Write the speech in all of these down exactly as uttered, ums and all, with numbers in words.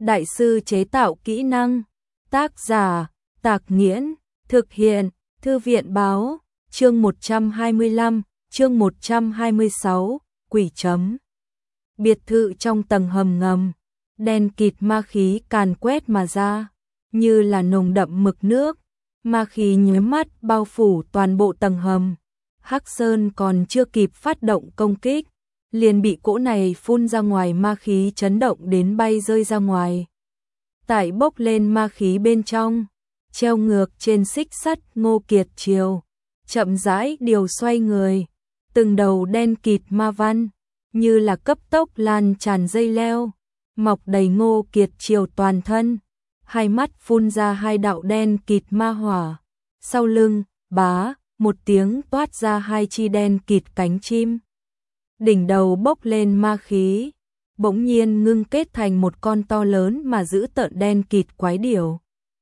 Đại sư chế tạo kỹ năng. Tác giả, Tạc Nghiễn. Thực hiện, Thư viện báo. Chương một trăm hai mươi lăm, chương một trăm hai mươi sáu, quỷ chấm. Biệt thự trong tầng hầm ngầm, đen kịt ma khí càn quét mà ra, như là nồng đậm mực nước, ma khí nhuốm mắt bao phủ toàn bộ tầng hầm. Hắc Sơn còn chưa kịp phát động công kích, liền bị cỗ này phun ra ngoài ma khí chấn động đến bay rơi ra ngoài. Tại bốc lên ma khí bên trong, treo ngược trên xích sắt Ngô Kiệt Triều, chậm rãi điều xoay người, từng đầu đen kịt ma văn, như là cấp tốc lan tràn dây leo, mọc đầy Ngô Kiệt Triều toàn thân, hai mắt phun ra hai đạo đen kịt ma hỏa, sau lưng, bá, một tiếng toát ra hai chi đen kịt cánh chim. Đỉnh đầu bốc lên ma khí, bỗng nhiên ngưng kết thành một con to lớn mà giữ tợn đen kịt quái điểu.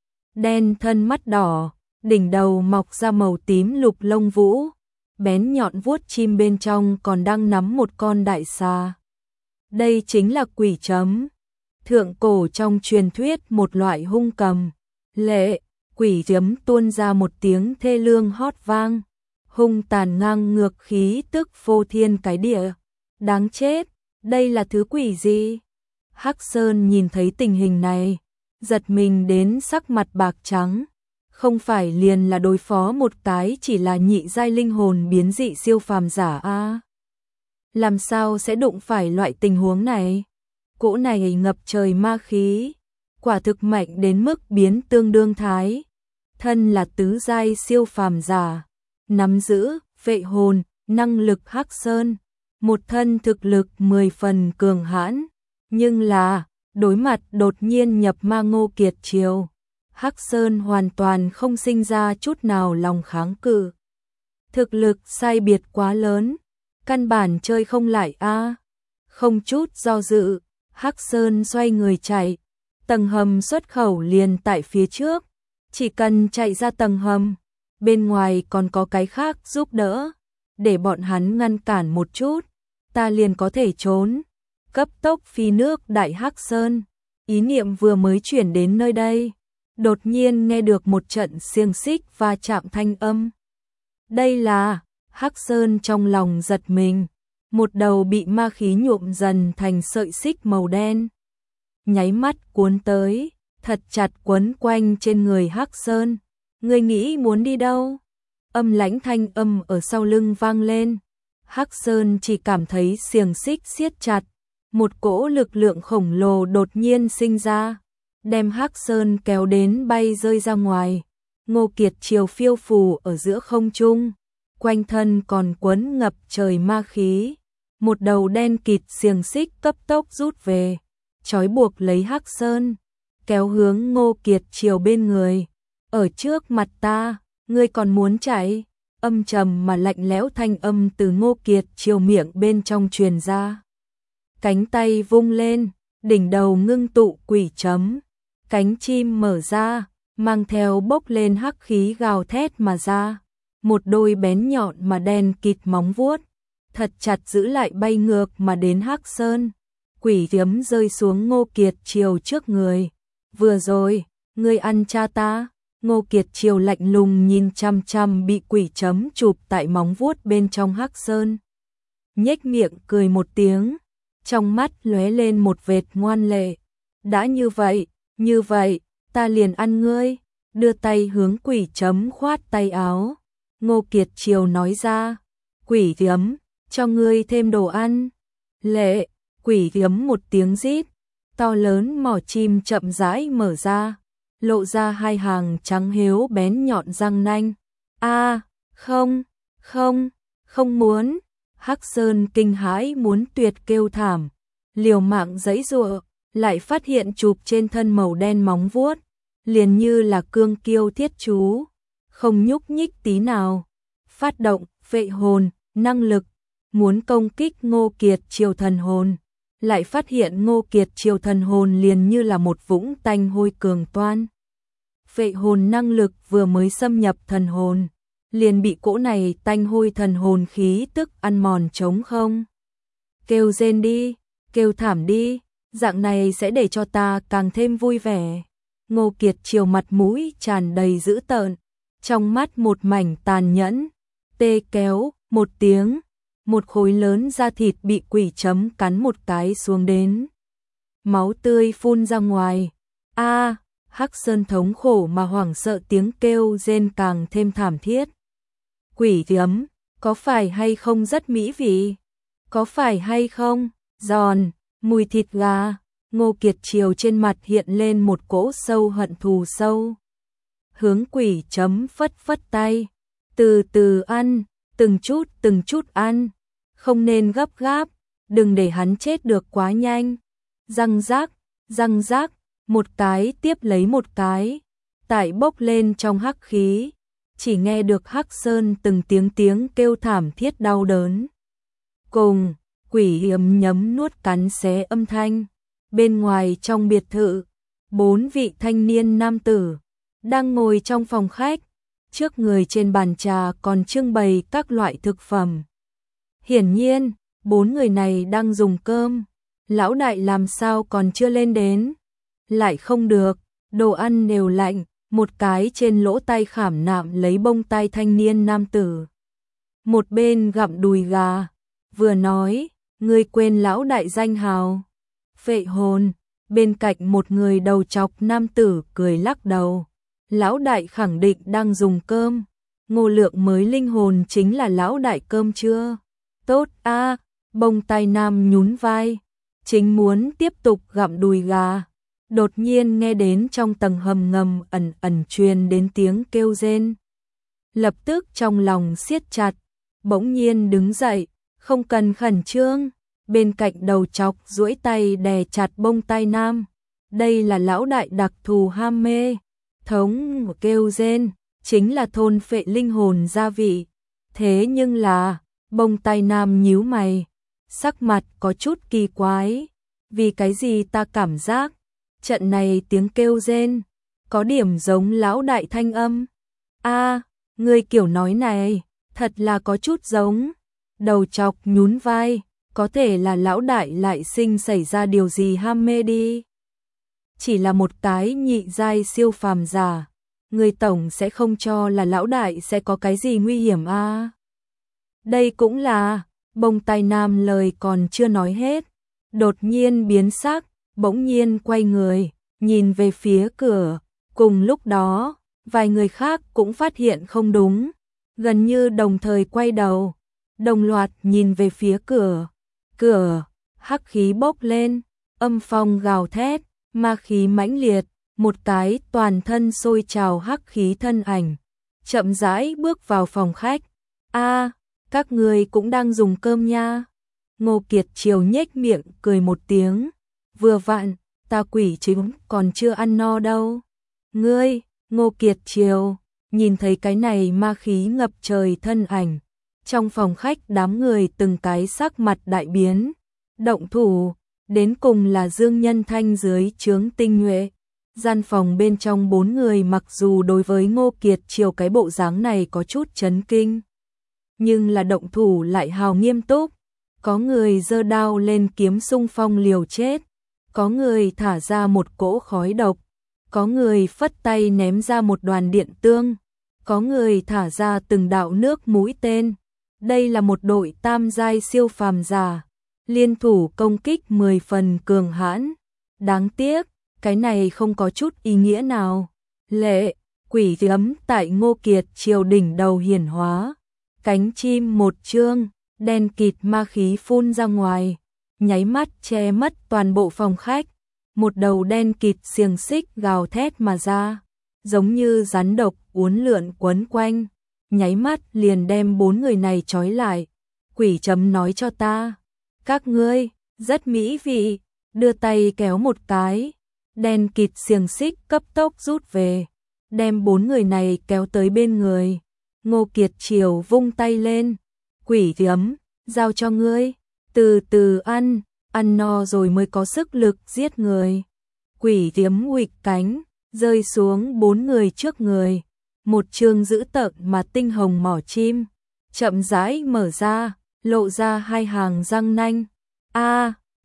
Đen thân mắt đỏ, đỉnh đầu mọc ra màu tím lục lông vũ, bén nhọn vuốt chim bên trong còn đang nắm một con đại xà. Đây chính là quỷ chấm, thượng cổ trong truyền thuyết một loại hung cầm. Lệ, quỷ chấm tuôn ra một tiếng thê lương hót vang, hung tàn ngang ngược khí tức phô thiên cái địa. Đáng chết, đây là thứ quỷ gì? Hắc Sơn nhìn thấy tình hình này, giật mình đến sắc mặt bạc trắng. Không phải liền là đối phó một cái chỉ là nhị giai linh hồn biến dị siêu phàm giả a? À? Làm sao sẽ đụng phải loại tình huống này? Cỗ này ngập trời ma khí, quả thực mạnh đến mức biến tương đương thái. Thân là tứ giai siêu phàm giả, nắm giữ vệ hồn, năng lực Hắc Sơn, một thân thực lực mười phần cường hãn, nhưng là đối mặt đột nhiên nhập ma Ngô Kiệt Triều, Hắc Sơn hoàn toàn không sinh ra chút nào lòng kháng cự. Thực lực sai biệt quá lớn, căn bản chơi không lại a. À. Không chút do dự, Hắc Sơn xoay người chạy, tầng hầm xuất khẩu liền tại phía trước, chỉ cần chạy ra tầng hầm, bên ngoài còn có cái khác giúp đỡ, để bọn hắn ngăn cản một chút, ta liền có thể trốn. Cấp tốc phi nước đại Hắc Sơn, ý niệm vừa mới chuyển đến nơi đây, đột nhiên nghe được một trận xiềng xích va chạm thanh âm. Đây là, Hắc Sơn trong lòng giật mình, một đầu bị ma khí nhuộm dần thành sợi xích màu đen. Nháy mắt cuốn tới, thật chặt quấn quanh trên người Hắc Sơn. Ngươi nghĩ muốn đi đâu? Âm lãnh thanh âm ở sau lưng vang lên. Hắc Sơn chỉ cảm thấy xiềng xích siết chặt, một cỗ lực lượng khổng lồ đột nhiên sinh ra, đem Hắc Sơn kéo đến bay rơi ra ngoài. Ngô Kiệt Triều phiêu phù ở giữa không trung, quanh thân còn quấn ngập trời ma khí. Một đầu đen kịt xiềng xích cấp tốc rút về, trói buộc lấy Hắc Sơn, kéo hướng Ngô Kiệt Triều bên người. Ở trước mặt ta, ngươi còn muốn chạy? Âm trầm mà lạnh lẽo thanh âm từ Ngô Kiệt Triều miệng bên trong truyền ra. Cánh tay vung lên, đỉnh đầu ngưng tụ quỷ chấm, cánh chim mở ra, mang theo bốc lên hắc khí gào thét mà ra. Một đôi bén nhọn mà đen kịt móng vuốt, thật chặt giữ lại bay ngược mà đến Hắc Sơn. Quỷ chấm rơi xuống Ngô Kiệt Triều trước người. Vừa rồi, ngươi ăn cha ta. Ngô Kiệt Triều lạnh lùng nhìn chăm chăm bị quỷ chấm chụp tại móng vuốt bên trong Hắc Sơn. Nhếch miệng cười một tiếng, trong mắt lóe lên một vệt ngoan lệ. Đã như vậy, như vậy, ta liền ăn ngươi. Đưa tay hướng quỷ chấm khoát tay áo. Ngô Kiệt Triều nói ra, quỷ chấm, cho ngươi thêm đồ ăn. Lệ, quỷ chấm một tiếng rít, to lớn mỏ chim chậm rãi mở ra, lộ ra hai hàng trắng hiếu bén nhọn răng nanh. A, à, không, không, không muốn. Hắc Sơn kinh hãi muốn tuyệt kêu thảm, liều mạng giãy giụa, lại phát hiện chụp trên thân màu đen móng vuốt, liền như là cương kiêu thiết chú, không nhúc nhích tí nào. Phát động vệ hồn, năng lực, muốn công kích Ngô Kiệt Triều thần hồn, lại phát hiện Ngô Kiệt Triều thần hồn liền như là một vũng tanh hôi cường toan. Vệ hồn năng lực vừa mới xâm nhập thần hồn, liền bị cỗ này tanh hôi thần hồn khí tức ăn mòn trống không. Kêu rên đi, kêu thảm đi, dạng này sẽ để cho ta càng thêm vui vẻ. Ngô Kiệt Triều mặt mũi tràn đầy dữ tợn, trong mắt một mảnh tàn nhẫn. Tê kéo, một tiếng, một khối lớn da thịt bị quỷ chấm cắn một cái xuống đến. Máu tươi phun ra ngoài. A, Hắc Sơn thống khổ mà hoảng sợ tiếng kêu rên càng thêm thảm thiết. Quỷ chấm, có phải hay không rất mỹ vị? Có phải hay không? Giòn, mùi thịt gà. Ngô Kiệt Triều trên mặt hiện lên một cỗ sâu hận thù sâu. Hướng quỷ chấm phất phất tay. Từ từ ăn, từng chút từng chút ăn. Không nên gấp gáp, đừng để hắn chết được quá nhanh. Răng rác, răng rác, một cái tiếp lấy một cái. Tại bốc lên trong hắc khí. Chỉ nghe được Hắc Sơn từng tiếng tiếng kêu thảm thiết đau đớn. Cùng, quỷ hiểm nhấm nuốt cắn xé âm thanh. Bên ngoài trong biệt thự, bốn vị thanh niên nam tử đang ngồi trong phòng khách, trước người trên bàn trà còn trưng bày các loại thực phẩm. Hiển nhiên, bốn người này đang dùng cơm, lão đại làm sao còn chưa lên đến? Lại không được, đồ ăn đều lạnh, một cái trên lỗ tai khảm nạm lấy bông tai thanh niên nam tử. Một bên gặm đùi gà, vừa nói, ngươi quên lão đại danh hào. Phệ hồn, bên cạnh một người đầu chọc nam tử cười lắc đầu. Lão đại khẳng định đang dùng cơm. Ngô Lượng mới linh hồn chính là lão đại cơm chưa? Tốt a, bông tai nam nhún vai, chính muốn tiếp tục gặm đùi gà. Đột nhiên nghe đến trong tầng hầm ngầm ẩn ẩn truyền đến tiếng kêu rên. Lập tức trong lòng siết chặt, bỗng nhiên đứng dậy, không cần khẩn trương. Bên cạnh đầu chọc duỗi tay đè chặt bông tai nam. Đây là lão đại đặc thù ham mê. Thống kêu rên, chính là thôn phệ linh hồn gia vị. Thế nhưng là, bông tai nam nhíu mày, sắc mặt có chút kỳ quái. Vì cái gì ta cảm giác, trận này tiếng kêu rên, có điểm giống lão đại thanh âm. A, người kiểu nói này, thật là có chút giống. Đầu chọc nhún vai. Có thể là lão đại lại sinh xảy ra điều gì ham mê đi. Chỉ là một cái nhị giai siêu phàm giả, người tổng sẽ không cho là lão đại sẽ có cái gì nguy hiểm a. À? Đây cũng là, bông tai nam lời còn chưa nói hết, đột nhiên biến sắc, bỗng nhiên quay người, nhìn về phía cửa. Cùng lúc đó, vài người khác cũng phát hiện không đúng, gần như đồng thời quay đầu, đồng loạt nhìn về phía cửa. Cửa, hắc khí bốc lên, âm phong gào thét, ma khí mãnh liệt, một cái toàn thân sôi trào hắc khí thân ảnh, chậm rãi bước vào phòng khách. A, các người cũng đang dùng cơm nha. Ngô Kiệt Triều nhếch miệng cười một tiếng, vừa vặn, ta quỷ chính còn chưa ăn no đâu. Ngươi, Ngô Kiệt Triều, nhìn thấy cái này ma khí ngập trời thân ảnh. Trong phòng khách đám người từng cái sắc mặt đại biến, động thủ, đến cùng là Dương Nhân Thanh dưới trướng tinh nhuệ. Gian phòng bên trong bốn người mặc dù đối với Ngô Kiệt Triều cái bộ dáng này có chút chấn kinh, nhưng là động thủ lại hào nghiêm túc. Có người giơ đao lên kiếm xung phong liều chết, có người thả ra một cỗ khói độc, có người phất tay ném ra một đoàn điện tương, có người thả ra từng đạo nước mũi tên. Đây là một đội tam giai siêu phàm giả, liên thủ công kích mười phần cường hãn. Đáng tiếc, cái này không có chút ý nghĩa nào. Lệ, quỷ ấm tại Ngô Kiệt Triều đỉnh đầu hiển hóa. Cánh chim một chương, đen kịt ma khí phun ra ngoài, nháy mắt che mất toàn bộ phòng khách. Một đầu đen kịt xiềng xích gào thét mà ra, giống như rắn độc uốn lượn quấn quanh. Nháy mắt liền đem bốn người này trói lại. Quỷ chấm nói cho ta, các ngươi, rất mỹ vị, đưa tay kéo một cái. Đen kịt xiềng xích cấp tốc rút về, đem bốn người này kéo tới bên người. Ngô Kiệt Triều vung tay lên, quỷ chấm, giao cho ngươi, từ từ ăn, ăn no rồi mới có sức lực giết người. Quỷ chấm huỵch cánh, rơi xuống bốn người trước người. Một chương dữ tợn mà tinh hồng mỏ chim, chậm rãi mở ra, lộ ra hai hàng răng nanh. A,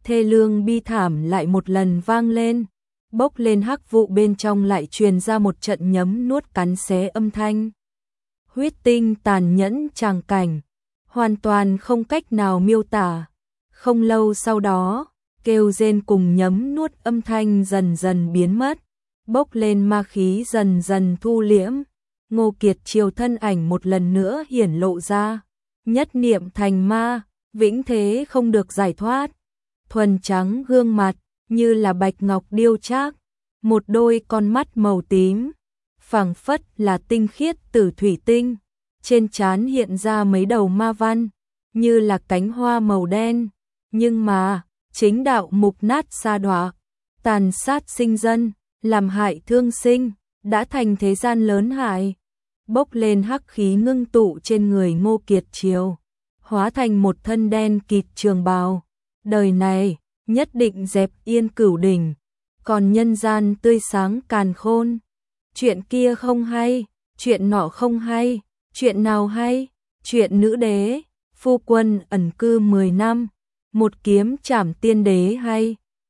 thê lương bi thảm lại một lần vang lên, bốc lên hắc vụ bên trong lại truyền ra một trận nhấm nuốt cắn xé âm thanh. Huyết tinh tàn nhẫn tràng cảnh, hoàn toàn không cách nào miêu tả. Không lâu sau đó, kêu rên cùng nhấm nuốt âm thanh dần dần biến mất, bốc lên ma khí dần dần thu liễm. Ngô Kiệt Triều thân ảnh một lần nữa hiển lộ ra, nhất niệm thành ma, vĩnh thế không được giải thoát. Thuần trắng gương mặt, như là bạch ngọc điêu trác, một đôi con mắt màu tím, phảng phất là tinh khiết tử thủy tinh, trên trán hiện ra mấy đầu ma văn, như là cánh hoa màu đen, nhưng mà, chính đạo mục nát sa đọa, tàn sát sinh dân, làm hại thương sinh, đã thành thế gian lớn hại. Bốc lên hắc khí ngưng tụ trên người Ngô Kiệt Triều, hóa thành một thân đen kịt trường bào. Đời này, nhất định dẹp yên cửu đỉnh, còn nhân gian tươi sáng càn khôn. Chuyện kia không hay, chuyện nọ không hay, chuyện nào hay? Chuyện nữ đế, phu quân ẩn cư mười năm, một kiếm trảm tiên đế hay?